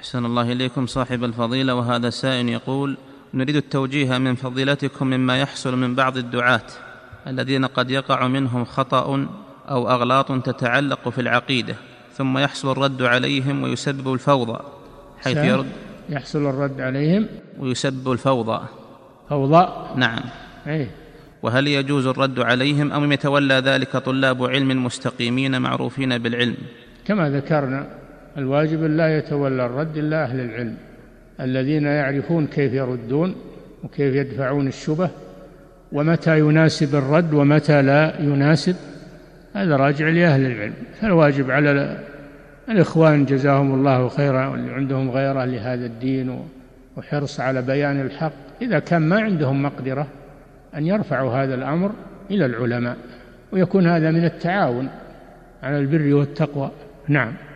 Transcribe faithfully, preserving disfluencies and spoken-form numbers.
أحسن الله إليكم صاحب الفضيلة. وهذا سائل يقول: نريد التوجيه من فضيلتكم مما يحصل من بعض الدعاة الذين قد يقع منهم خطأ أو أغلاط تتعلق في العقيدة، ثم يحصل الرد عليهم ويسبب الفوضى، حيث يرد يحصل الرد عليهم ويسبب الفوضى. فوضى؟ نعم. أيه. وهل يجوز الرد عليهم أم يتولى ذلك طلاب علم مستقيمين معروفين بالعلم؟ كما ذكرنا، الواجب لا يتولى الرد إلا أهل العلم الذين يعرفون كيف يردون وكيف يدفعون الشبه، ومتى يناسب الرد ومتى لا يناسب، هذا راجع لأهل العلم. فالواجب على الإخوان جزاهم الله خيرا واللي عندهم غيره لهذا الدين وحرص على بيان الحق، إذا كان ما عندهم مقدرة أن يرفعوا هذا الأمر إلى العلماء، ويكون هذا من التعاون على البر والتقوى. نعم.